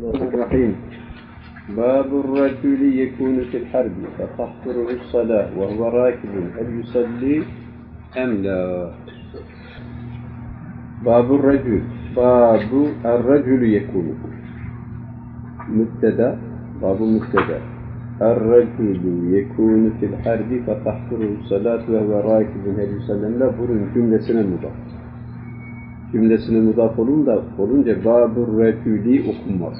الرحيم. باب الرجل يكون في الحرب فتحضره الصلاة وهو راكب هل يصلي أم لا؟ باب الرجل يكون مبتدأ. باب مبتدأ. الرجل يكون في الحرب فتحضره الصلاة وهو راكب هل يصلي أم لا? Bunun cümlesine mudaf. Cümlesine mudaf olunca babur reculi okunmaz.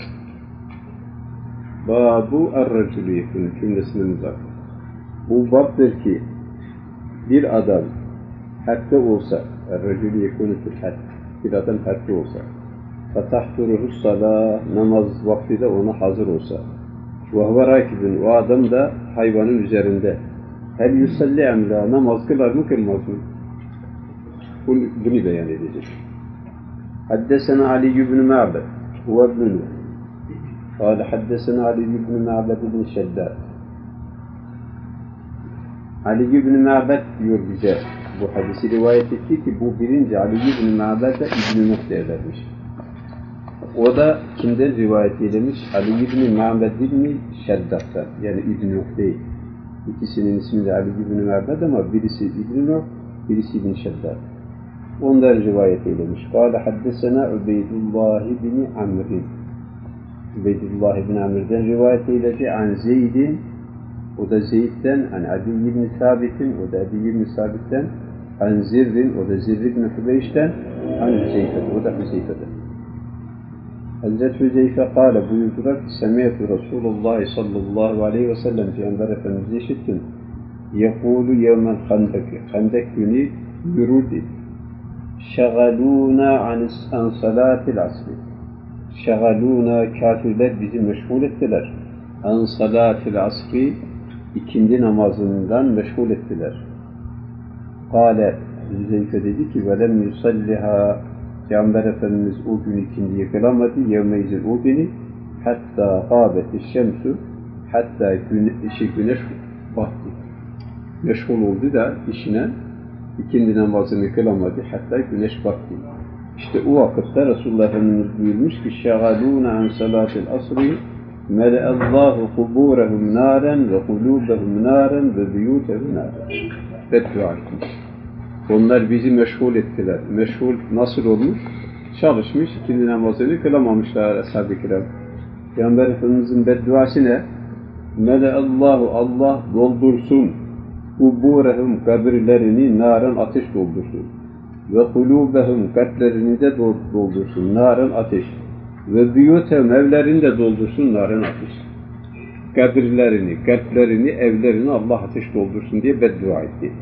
Babu er-reculi yekun cümlesine mudaf. Bu babdır ki bir adam harpte olsa, er-reculi yekunu fil harp, bir adam harpte olsa, fatahturuhus salah, namaz vakti de ona hazır olsa, ve huve rakibun, o adam da hayvanın üzerinde, hel yusalli emla, namaz kılar mı kılmaz mı? Bunu beyan edecek. حدثنا علي بن معبد هو ابن نوح قال حدثنا علي بن معبد بن شداد. Ali ibn Ma'bad diyor bize bu hadisi rivayet etti ki bu birinci Ali ibn Ma'bad'a İbn-i Nuh derlermiş. O da kimden rivayet eylemiş? Ali ibn Ma'bad ibn Şeddad'dan, yani İbn-i Nuh değil. İkisinin ismi de Ali ibn Ma'bad ama birisi İbn-i Nuh, birisi İbn Şeddad. Ondan rivayet eylemiş. Kâle haddesena Ubeydullah ibn Amr'in. Ubeydullah ibn Amr'den rivayet eyledi. An Zeyd'in, o da Zeyd'den, an Adi ibn Sabit'in, o da Adi ibn Sabit'ten, an Zirr'in, o da Zirr ibn Hübeyş'ten, an Hüzeyfe'den, o da Hüzeyfe'den. Hazreti Hüzeyfe kâle buyurdular ki, Semiyetü Resulullah sallallahu aleyhi ve sellem Peygamber Efendimiz'i işittim. Yekûlu yevmel handeki, handek günü yürürdü. Şegalûna an salâtil asri. Şegalûna, kafirler bizi meşgul ettiler. An salâtil asri, ikindi namazından meşgul ettiler. Kâle, Hüzeyfe dedi ki, velem yusalliha, Peygamber Efendimiz o gün ikindiyi kılamadı, yevmeyzil o günü, hatta gâbeti şemsu, hatta güneş battı. Meşgul oldu da işine, İkindi namazını kılamadı, hatta güneş battı. İşte o vakitte Resulullah Efendimiz buyurmuş ki şegalûne an salâtil asri mele'allâhu kubûrehum nâren ve kulûbehum nâren ve biyûtehum nâren. Beddua etmiş. Onlar bizi meşgul ettiler. Meşgul nasıl olmuş? Çalışmış, ikindi namazını kılamamışlar ashab-ı kiram. Peygamber Efendimiz'in bedduası ne? Mele'allâhu, Allah doldursun kuburehum, kabirlerini naren ateş doldursun. Ve kulubehum, kalplerini de doldursun, naren ateş. Ve biyutehum, evlerini de doldursun, naren ateş. Kabirlerini, kalplerini, evlerini Allah ateş doldursun diye beddua etti.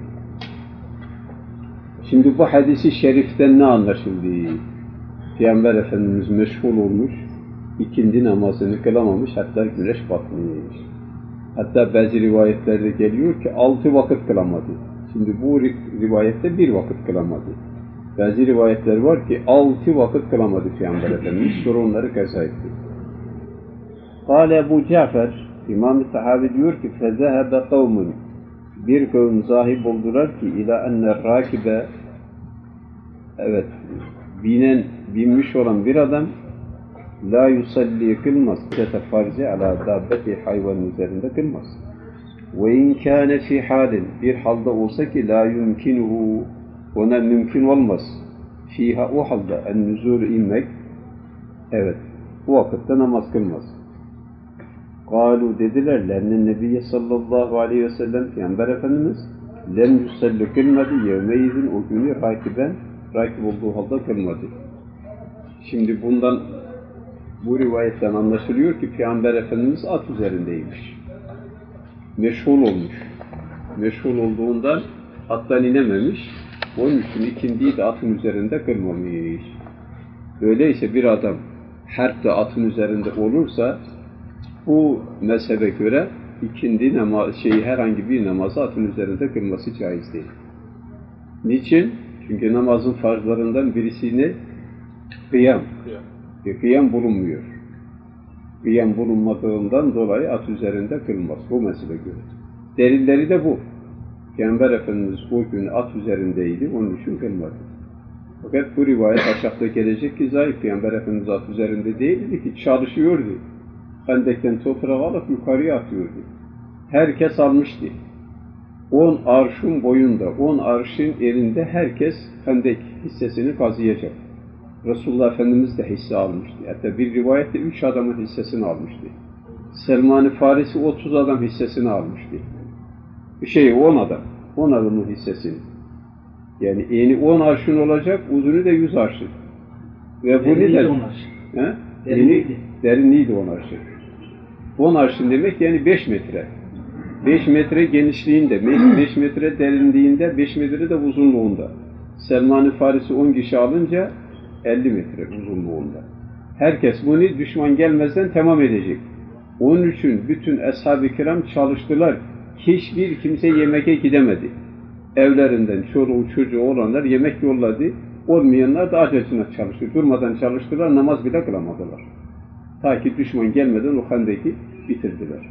Şimdi bu hadisi şeriften ne anlaşıldı? Peygamber Efendimiz meşgul olmuş, ikindi namazını kılamamış, hatta güneş batmış. Hatta bazı rivayetlerde geliyor ki 6 vakit kılamadı. Şimdi bu rivayette 1 vakit kılamadı. Bazı rivayetler var ki 6 vakit kılamadı Peygamber Efendimiz, sonra onları kaza etti. Kâle Ebu Cafer, İmam-ı Sahabi diyor ki فَذَهَبَ قَوْمٌ, bir kavim zahib oldular ki ila enne rakibe, evet, binmiş olan bir adam la yusalli kılmaz. Farzi ala dabbeti, hayvanın üzerinde kılmaz. Ve in kâne fî halin, bir halde olsa ki la yumkinuhu, ona mümkün olmaz. Fîha, o halde en-nuzûl, inmek, evet, bu vakitte namaz kılmaz. Kâlu, dediler, lenne nebiyye sallallahu aleyhi ve sellem, Peygamber Efendimiz lem yusalli kılmadı, yevmeydin, o günü rakip olduğu halde kılmadı. Şimdi bu rivayetten anlaşılıyor ki Peygamber Efendimiz at üzerindeymiş. Meşgul olmuş. Meşgul olduğundan attan inememiş. Onun için ikindiyi de atın üzerinde kılmamış. Öyleyse bir adam harpte atın üzerinde olursa bu mezhebe göre ikindi herhangi bir namazı atın üzerinde kılması caiz değil. Niçin? Çünkü namazın farzlarından birisini kıyam. Kıyam bulunmuyor. Kıyam bulunmadığından dolayı at üzerinde kılmaz. Bu mesele göre. Delilleri de bu. Peygamber Efendimiz o gün at üzerindeydi, onun için kılmadı. Fakat bu rivayet aşağıda gelecek ki zayıf Peygamber Efendimiz at üzerinde değildi ki çalışıyordu. Hendekten toprağı alıp yukarıya atıyordu. Herkes almıştı. 10 arşın boyunda, 10 arşın elinde herkes hendek hissesini kazıyacak. Resulullah Efendimiz de hisse almıştı. Hatta bir rivayette 3 adamın hissesini almıştı. Selman-ı Farisi 30 adam hissesini almıştı. 10 adam. 10 adamın hissesini. Yani eni 10 arşın olacak, uzunu da 100 arşın. Ve bu derinliği 10 arşın. Derinliği 10 arşın. 10 arşın demek yani 5 metre. 5 metre genişliğinde, 5 metre derinliğinde, 5 metre de uzunluğunda. Selman-ı Farisi 10 kişi alınca 50 metre uzunluğunda. Herkes bunu düşman gelmezden tamam edecek. Onun için bütün ashab-ı kiram çalıştılar. Hiçbir kimse yemeğe gidemedi. Evlerinden çoluğu çocuğu olanlar yemek yolladı. Olmayanlar da acısına çalıştı. Durmadan çalıştılar, namaz bile kılamadılar. Ta ki düşman gelmeden o hendeki bitirdiler.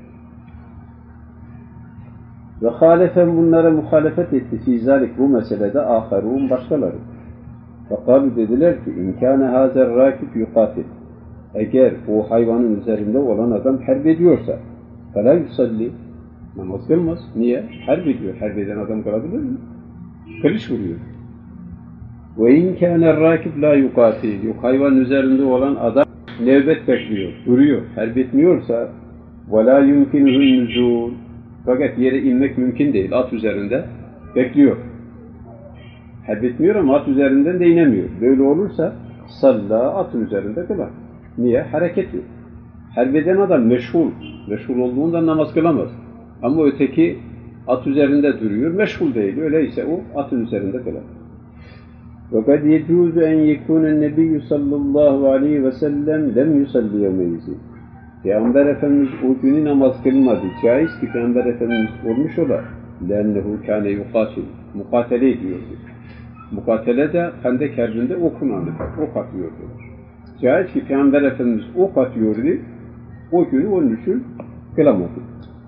Ve halefen bunlara muhalefet etti. Fizalik bu meselede aharun başkaları. Fekalu dediler ki imkâne hâzer rakip yukatil. Eğer o hayvanın üzerinde olan adam harp ediyorsa felâ yusalli. Namaz kılmaz. Niye? Harp ediyor. Harp eden adam kılabilir mi? Kılıç vuruyor. Ve inkâne rakip la yukatil. Yok hayvanın üzerinde olan adam nöbet bekliyor. Duruyor. Harp etmiyorsa وَلَا يُمْكِنُهُ النُّزُولُ. Fakat yere inmek mümkün değil. At üzerinde bekliyor. Harp etmiyor ama at üzerinden de inemiyor. Böyle olursa salla atın üzerinde kılar. Niye? Hareket yok. Harp eden adam meşgul. Meşgul olduğunda namaz kılamaz. Ama öteki at üzerinde duruyor. Meşgul değil. Öyleyse o atın üzerinde kılar. وَقَدْ يَجُوزُ اَنْ يَكُونَ النَّبِيُّ sallallahu aleyhi ve sellem lem yusalli yevmeyzi. Peygamber Efendimiz o günü namaz kılmadı. Caiz ki Peygamber Efendimiz olmuş ola. لَاَنَّهُ كَانَ يُقَاتِلُ. Mukatele ediyordu. Mukatele de Hendek Harbi'nde okunandı. Ok atıyordu. Caiz ki Peygamber Efendimiz ok atıyordu. O günü onun için kılamadı.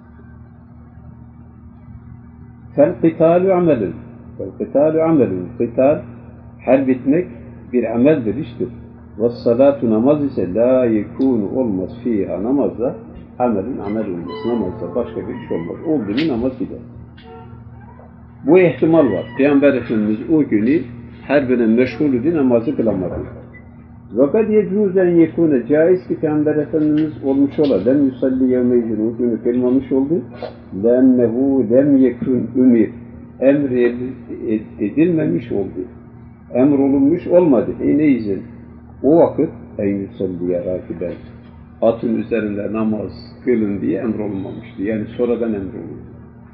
فَالْقِتَالُ عَمَلٌ. فَالْقِتَالُ عَمَلٌ. Qital, harp etmek bir ameldir, iştir. وَالصَّلَاتُ namaz ise la yekûnu olmaz fiha namazda amelin amel olmaz. Namazda başka bir iş olmaz. Olduğunu namaz gider. Bu ihtimal var. Peygamber Efendimiz o günü harbine meşgul idi, namazı kılamadı. وَقَدْ يَجُوزَ اَنْ يَكُونَ caiz ki Peygamber Efendimiz olmuş ola. Lem yusalli yevmeyzin o günü kılmamış oldu. لَاَنَّهُ lem yekun ümir. Emr edilmemiş oldu. Emrolunmuş olmadı. Ne izin? O vakit en yusalliye rakiben. Atın üzerinde namaz kılın diye emrolunmamıştı. Yani sonradan emrolundu.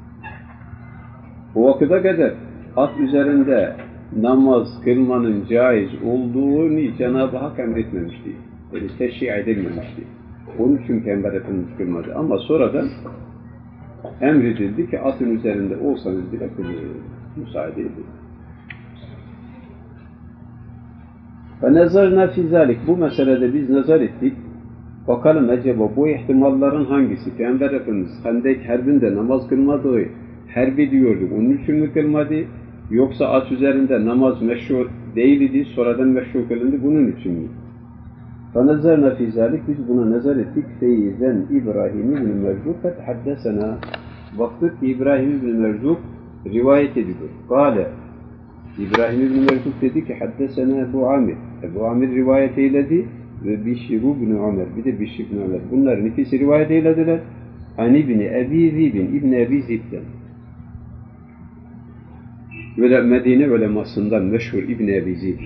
O vakıda kadar at üzerinde namaz kılmanın caiz olduğunu Cenab-ı Hak emretmemişti. Yani teşri' edilmemişti. Onun için Peygamber Efendimiz kılmadı. Ama sonradan emredildi ki atın üzerinde olsanız bile kılın. Müsaade edin. Ve nezarna fi zalik. Bu meselede biz nazar ettik. Bakalım acaba bu ihtimalların hangisi? Peygamber Efendimiz Hendek Harbi'nde namaz kılmadığı harp ediyordu. Onun için mi kılmadı? Yoksa at üzerinde namaz meşru değildi, sonradan meşru kılındı. Bunun için mi? Ve nezarna fi zalik. Biz buna nazar ettik. Feyzen İbrahim ibn Merzuk haddesena. Baktık ki İbrahim ibn Merzuk rivayet ediyor. Kale İbrahim ibn Merzuk dedi ki haddesena Ebu Amir. Ebu Amir rivayet eyledi ve Bişir ibn Ömer. Bir de Bişir ibn Ömer. Bunların ikisi rivayet eylediler. An İbni Ebi Zib'in. İbni Ebi Zib'den. Böyle Medine ulemasından meşhur İbni Ebi Zib.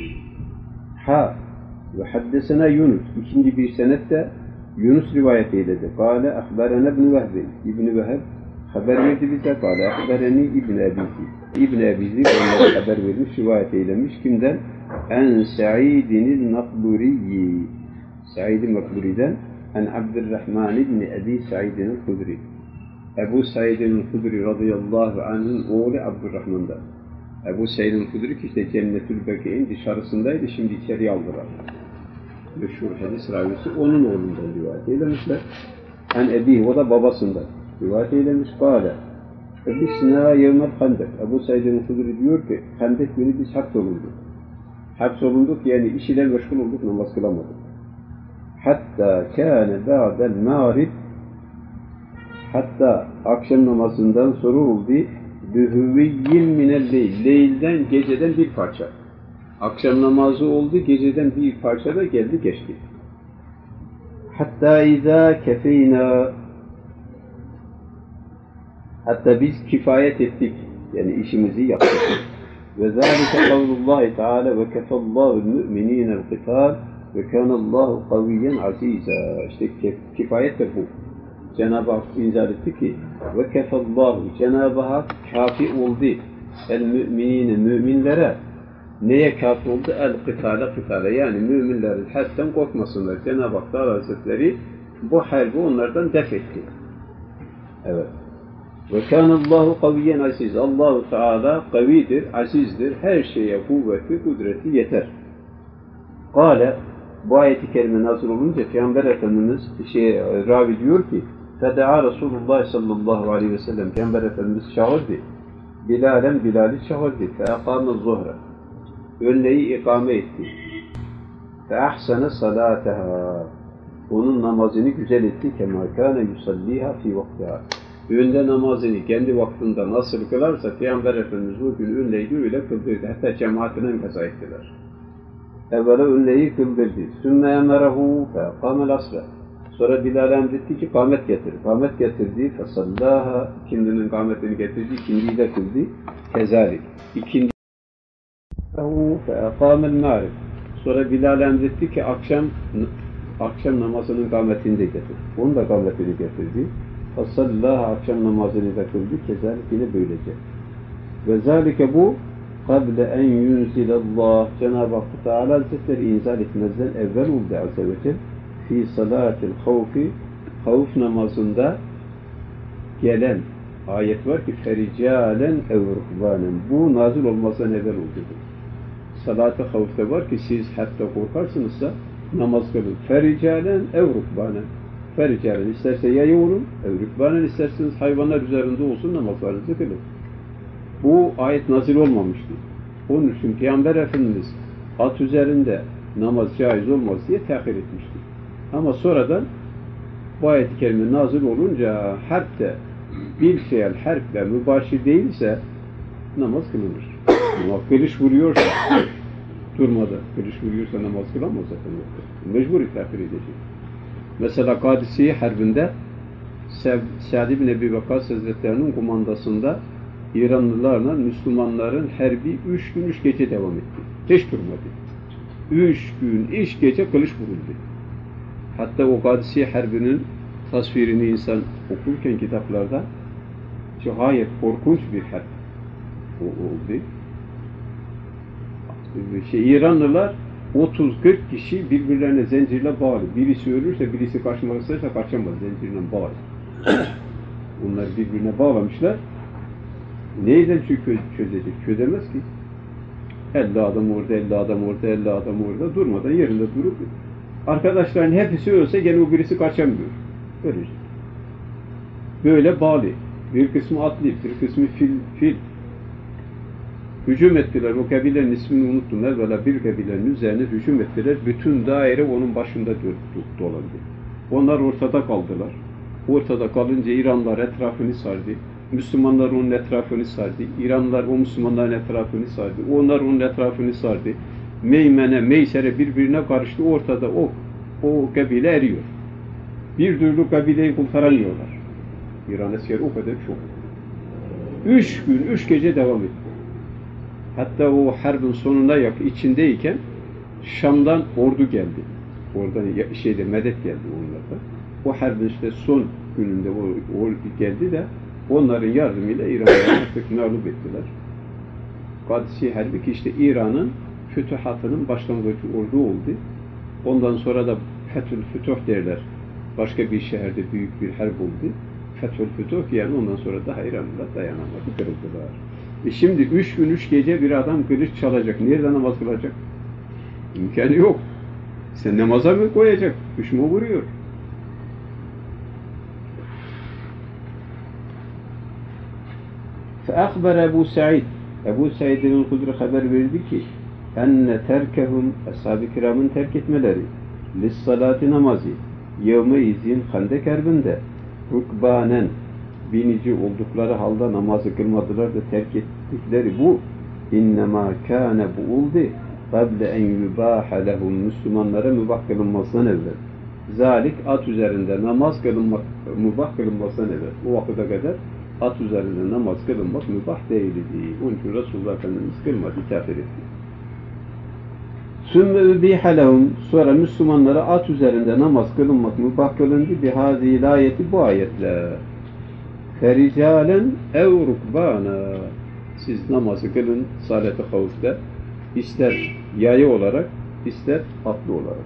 Ve haddesena Yunus. İkinci bir senette Yunus rivayet eyledi. Kale ahberena ibn Vehbin. İbni Vehb haber verdi bize. Kale ahbereni İbni Ebi Zib. İbn-i Ebi Zib onlara haber vermiş, rivayet eylemiş. Kimden? En Sa'idin Nakburiyi. Sa'id-i Nakburi'den en Abdurrahman ibn Ebi Sa'idin Hudri. Ebu Sa'idin Hudri radıyallahu anh'ın oğlu Abdurrahman'dan. Ebu Sa'idin Hudri ki işte Cennetül Beki'nin dışarısındaydı, şimdi içeriye aldılar. Meşhur hadis ravisi onun oğlundan rivayet eylemişler. En Ebi, o da babasından rivayet eylemiş. Kâle Bisna yevmel Hendek. Ebu Said el-Hudri diyor ki Hendek günü biz harp olurdu. Hapsolunduk, yani iş ile meşgul olduk, namaz kılamadık. Hatta kâne ba'del mağrib, hatta akşam namazından sonra oldu bühüviyyin minel-leyl, leylden, geceden bir parça. Akşam namazı oldu, geceden bir parça da geldi geçti. Hatta izâ kefeyna, hatta biz kifayet ettik, yani işimizi yaptık. Ve zâlike kavlullâhi teâlâ ve kefallâhu'l mü'minîne'l kıtâl ve kânallâhu kaviyyen azîzâ. İşte kifayet de bu. Cenab-ı Hak inzal etti ki ve kefallâhu, Cenab-ı Hak kafi oldu el mü'minîne, müminlere. Neye kafi oldu? El kıtâle, yani müminlerin harpten korkmasınlar. Cenab-ı Hak Teala Hazretleri bu harbi onlardan def etti. Evet. Ve kânallâhu kaviyyen aziz. Allah-u Teala kavidir, azizdir. Her şeye kuvveti, kudreti yeter. Kâle, bu ayet-i kerime nazil olunca Peygamber Efendimiz ravi diyor ki Feda'a Resulullah sallallahu aleyhi ve sellem, Peygamber Efendimiz çağırdı. Bilal'i çağırdı. Fe'akâme zuhre. Önleyi ikame etti. Fe'ahsene salâteha. Onun namazını güzel etti. Kemâ kâne yusallîhâ fî vaktiha. Önde namazını kendi vaktinde nasıl kılarsa Peygamber Efendimiz o gün önleyi öyle kıldırdı. Hatta cemaatine kaza ettiler. Evvela önleyi kıldırdı. Sümme emerehu fe'akâmel asra. Sonra Bilal'e emretti ki kâmet getir. Kâmet getirdi. Fesallâha. İkindinin kâmetini getirdi. İkindiyi de kıldı. Kezalik. İkindi fe'akâmel ma'rif. Sonra Bilal'e emretti ki akşam namazının kâmetini de getir. Onun da kâmetini getirdi. Fasallâha, akşam namazını da kıldı. Kezalik yine böylece. Ve zâlike bu kable en yunzilallah, Cenab-ı Hak Teala Hazretleri inzal etmezden evvel oldu azze ve celle fi salatil havfi, havf namazında gelen ayet var ki fericalen ev rukbanen, bu nazil olmasından evvel oldu. Salat-ı havfte var ki siz hatta korkarsınızsa namaz kılın. Fericalen ev rukbanen, fericalen isterse yaya olun, ev rukbanen isterseniz hayvanlar üzerinde olsun, namazlarınızı kılın. Bu ayet nazil olmamıştı. Onun için Peygamber Efendimiz at üzerinde namaz caiz olmaz diye tehir etmişti. Ama sonradan bu ayet-i kerime nazil olunca harpte bir fiil harple mübaşir değilse namaz kılınır. Ama kılıç vuruyorsa durmadan, kılıç vuruyorsa namaz kılamaz zaten. Mecbur tehir edecek. Mesela Kadisiye Harbi'nde Sa'd ibn Ebi Vakkas Hazretleri'nin kumandasında İranlılarla Müslümanların harbi 3 gün 3 gece devam etti. Hiç durmadı. 3 gün 3 gece kılıç vuruldu. Hatta o Kadisiye Harbi'nin tasvirini insan okurken kitaplarda gayet korkunç bir harp oldu. İranlılar 30-40 kişi birbirlerine zincirle bağlı. Birisi ölürse birisi kaçmak isterse kaçamaz, zincirle bağlı. Bunlar birbirine bağlamışlar. Neyden çözecek? Çözemez ki. 50 adam orada, 50 adam orada, 50 adam orada durmadan yerinde durup arkadaşların hepsi ölse gene o birisi kaçamıyor. Öyle. Böyle bağlı. Bir kısmı atlı, bir kısmı fil. Hücum ettiler. O kabilenin ismini unuttum. Evvela bir kabilenin üzerine hücum ettiler. Bütün daire onun başında dolandı. Onlar ortada kaldılar. Ortada kalınca İranlılar etrafını sardı. Müslümanlar onun etrafını sardı. İranlılar o Müslümanların etrafını sardı. Onlar onun etrafını sardı. Meymene, Meysere birbirine karıştı. Ortada o kabile eriyor. Bir türlü kabileyi kurtaramıyorlar. İran askeri o kadar çok. 3 gün, 3 gece devam etti. Hatta o harbin sonuna içindeyken Şam'dan ordu geldi. Oradan medet geldi onlardan. O harbin işte son gününde o geldi de onların yardımıyla İran'ı artık mağlup ettiler. Kadisiye Harbi ki işte İran'ın fütuhatının başlangıcı ordu oldu. Ondan sonra da Fethül Fütuh derler. Başka bir şehirde büyük bir harp oldu. Fethül Fütuh yani ondan sonra daha İranlılar dayanamadı, kırıldılar. Şimdi 3 gün 3 gece bir adam kılıç çalacak. Nerede namaz kılacak? İmkanı yok. Sen namaza mı koyacak? Düşman vuruyor. فَأَخْبَرَ Ebu Said. Ebu Said'in Hudri haber verdi ki enne terkehum ashab-ı kiramın terk etmeleri lissalati namazı yevme izin Hendek Harbi'nde rukbanen binici oldukları halde namazı kılmadılar da terk ettikleri bu innema kâne bu oldu kable en yubâhe lehum Müslümanlara mübah kılınmasından evvel. Zalik at üzerinde namaz kılınmak mübah kılınmasından evvel. O vakıta kadar at üzerinde namaz kılınmak mübah değildi. Onun için Resulullah Efendimiz kılmadı, kafir etti. Sümme übîhe lehum sonra Müslümanlara at üzerinde namaz kılınmak mübah kılındı. Bihâzî ayeti bu ayetle. Fericalen ev rukbâna siz namazı kılın salat-ı havfte ister yayı olarak ister atlı olarak.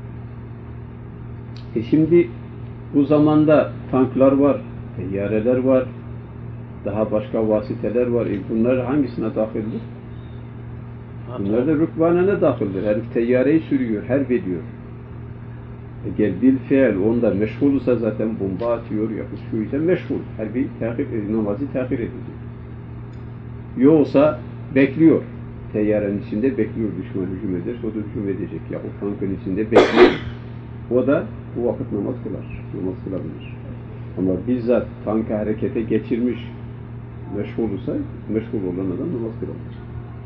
Şimdi bu zamanda tanklar var, teyyareler var, daha başka vasiteler var. Bunlar hangisine dahildir? Bunlar da rükbanene dahildir. Herif teyyareyi sürüyor, harp ediyor. Eğer bil fiil onda meşgulsa zaten bomba atıyor, yapışıyorsa meşgul. Harbi namazı tahir edecek. Yoksa bekliyor. Teyyarenin içinde bekliyor düşman hücum ederse o da hücum edecek. Ya o tankın içinde bekliyor. O da bu vakit namaz kılar. Namaz kılabilir. Ama bizzat tankı harekete geçirmiş meşgulsa meşgul olan adam namaz kılamaz.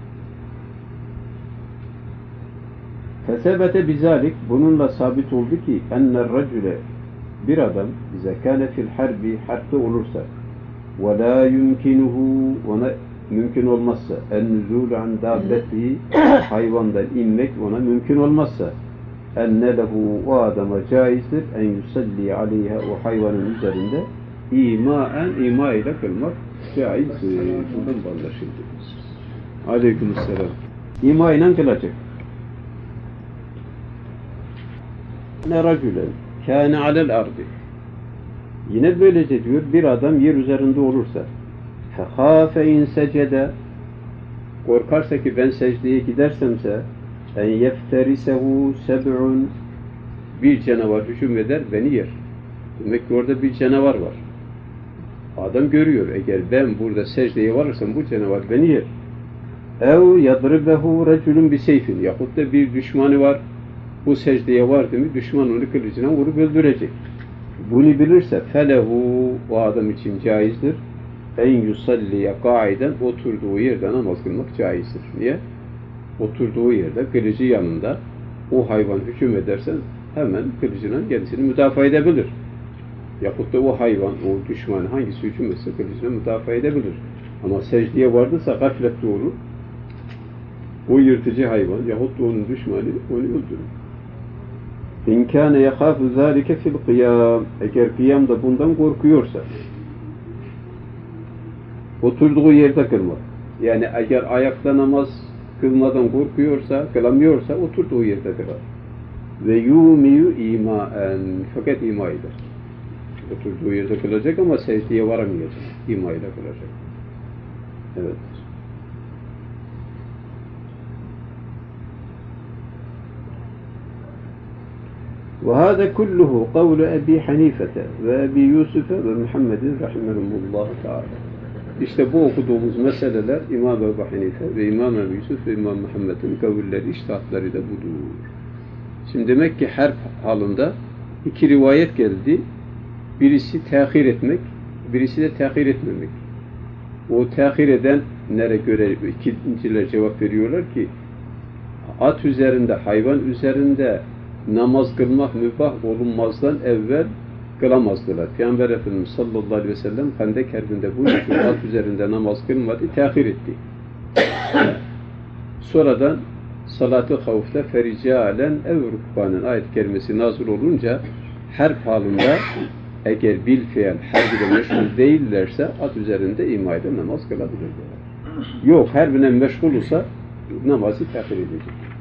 Fesebete bizalik bununla sabit oldu ki enner racule bir adam zekâne fil harbi harpte olursa ve la yumkinuhu ona mümkün olmazsa en-nuzûl an dâbbetihi hayvandan inmek ona mümkün olmazsa enne lehu o adama caizdir en yusalli aleyha o hayvanın üzerinde ima ile kılmak caizdir. Bundan anlaşıldı. Aleykümselam. İma ile kılacak. Ne racülen kâne alel ardi yine böylece diyor bir adam yer üzerinde olursa fehâfe in secede korkarsa ki ben secdeye gidersemse en yefterisehu seb'un bir canavar hücum eder beni yer. Demek ki orada bir canavar var. Adam görüyor eğer ben burada secdeye varırsam bu canavar beni yer. Ev yadribehu reculun bi seyfin yahut da bir düşmanı var. Bu secdeye vardı mı düşman onu kılıcına vurup öldürecek. Bunu bilirse felehu o adam için caizdir. En yusalliye kaiden oturduğu yerde namaz kılmak caizdir. Niye? Oturduğu yerde kılıcı yanında o hayvan hücum edersen hemen kılıcının kendisini müdafaa edebilir. Yahut da o hayvan, o düşman hangisi hücum etse kılıcına müdafaa edebilir. Ama secdeye vardıysa gaflette olur. O yırtıcı hayvan yahut da onun düşmanı onu öldürür. İn kâne yehâfu zâlike fil kıyâm eğer kıyamda bundan korkuyorsa oturduğu yerde kılmak. Yani eğer ayakta namaz kılmadan korkuyorsa, kılamıyorsa oturduğu yerde kılar. Ve yumiyu imaen fakat ima eder. Oturduğu yerde kılacak ama secdeye varamayacak. İma ile kılacak. Evet. وهذا كله قول أبي حنيفة وأبي يوسف ومحمد رحمهم الله تعالى. İşte bu okuduğumuz meseleler İmam Ebu Hanife ve İmam Ebu Yusuf ve İmam Muhammed'in kavulleri, iştahatları da budur. Şimdi demek ki harp halinde iki rivayet geldi. Birisi tehir etmek, birisi de tehir etmemek. O tehir edenlere göre ikinciler cevap veriyorlar ki at üzerinde, hayvan üzerinde namaz kılmak mübah olunmazdan evvel kılamazdılar. Peygamber Efendimiz sallallahu aleyhi ve sellem Hendek Harbi'nde bu at üzerinde namaz kılmadı, tehir etti. Sonradan salat-ı havfte fericalen ev rukbanen ayet kerimesi nazil olunca harp halinde eğer bil fiil harbine meşgul değillerse at üzerinde imayla namaz kılabilirler. Yok harbine meşgul olsa namazı tehir edecek.